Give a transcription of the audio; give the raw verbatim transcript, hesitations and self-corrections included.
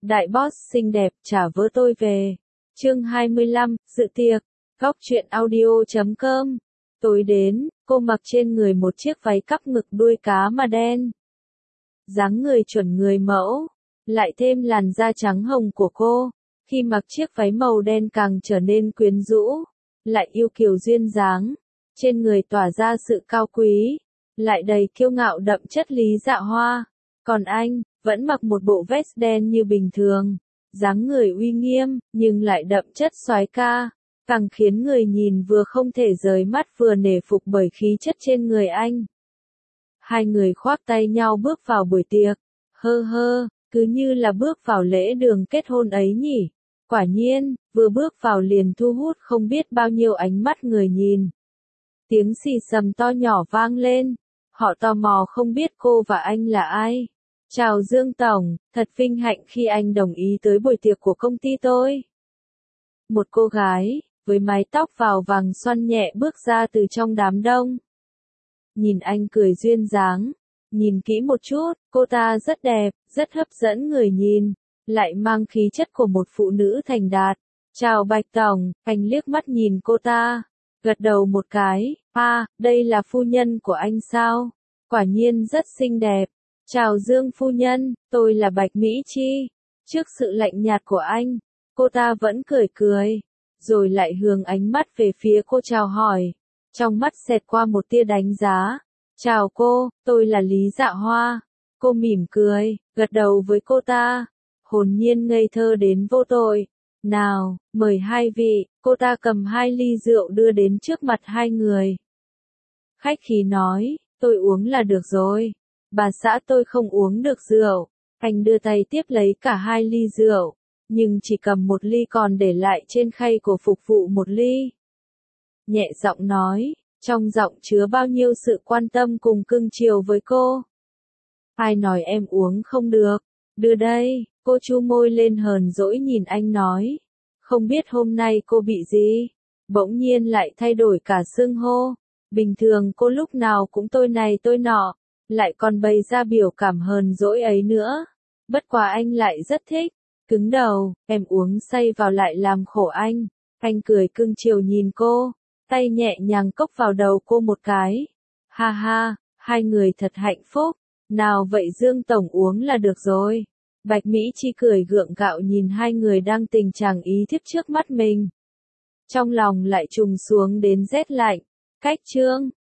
Đại boss xinh đẹp trả vớ tôi về. Chương hai mươi lăm, dự tiệc. Góc truyện audio chấm com. Tối đến, cô mặc trên người một chiếc váy cắp ngực đuôi cá mà đen. Dáng người chuẩn người mẫu, lại thêm làn da trắng hồng của cô, khi mặc chiếc váy màu đen càng trở nên quyến rũ, lại yêu kiều duyên dáng, trên người tỏa ra sự cao quý, lại đầy kiêu ngạo đậm chất Lý Dạ Hoa. Còn anh, vẫn mặc một bộ vest đen như bình thường, dáng người uy nghiêm, nhưng lại đậm chất soái ca, càng khiến người nhìn vừa không thể rời mắt vừa nể phục bởi khí chất trên người anh. Hai người khoác tay nhau bước vào buổi tiệc, hơ hơ, cứ như là bước vào lễ đường kết hôn ấy nhỉ. Quả nhiên, vừa bước vào liền thu hút không biết bao nhiêu ánh mắt người nhìn. Tiếng xì xầm to nhỏ vang lên, họ tò mò không biết cô và anh là ai. Chào Dương Tổng, thật vinh hạnh khi anh đồng ý tới buổi tiệc của công ty tôi. Một cô gái, với mái tóc vào vàng xoăn nhẹ bước ra từ trong đám đông. Nhìn anh cười duyên dáng, nhìn kỹ một chút, cô ta rất đẹp, rất hấp dẫn người nhìn, lại mang khí chất của một phụ nữ thành đạt. Chào Bạch Tổng, anh liếc mắt nhìn cô ta, gật đầu một cái, à, đây là phu nhân của anh sao? Quả nhiên rất xinh đẹp. Chào Dương phu nhân, tôi là Bạch Mỹ Chi. Trước sự lạnh nhạt của anh, cô ta vẫn cười cười, rồi lại hướng ánh mắt về phía cô chào hỏi. Trong mắt xẹt qua một tia đánh giá. Chào cô, tôi là Lý Dạ Hoa. Cô mỉm cười, gật đầu với cô ta, hồn nhiên ngây thơ đến vô tội. Nào, mời hai vị, cô ta cầm hai ly rượu đưa đến trước mặt hai người. Khách khí nói, tôi uống là được rồi. Bà xã tôi không uống được rượu. Anh đưa tay tiếp lấy cả hai ly rượu, nhưng chỉ cầm một ly còn để lại trên khay của phục vụ một ly. Nhẹ giọng nói, trong giọng chứa bao nhiêu sự quan tâm cùng cưng chiều với cô. Ai nói em uống không được, đưa đây, cô chu môi lên hờn dỗi nhìn anh nói. Không biết hôm nay cô bị gì, bỗng nhiên lại thay đổi cả xưng hô. Bình thường cô lúc nào cũng tôi này tôi nọ, lại còn bày ra biểu cảm hờn dỗi ấy nữa. Bất quá anh lại rất thích. Cứng đầu, em uống say vào lại làm khổ anh. Anh cười cưng chiều nhìn cô, tay nhẹ nhàng cốc vào đầu cô một cái. Ha ha, hai người thật hạnh phúc. Nào vậy Dương Tổng uống là được rồi. Bạch Mỹ Chi cười gượng gạo nhìn hai người đang tình trạng ý thiếp trước mắt mình. Trong lòng lại trùng xuống đến rét lạnh. Cách chương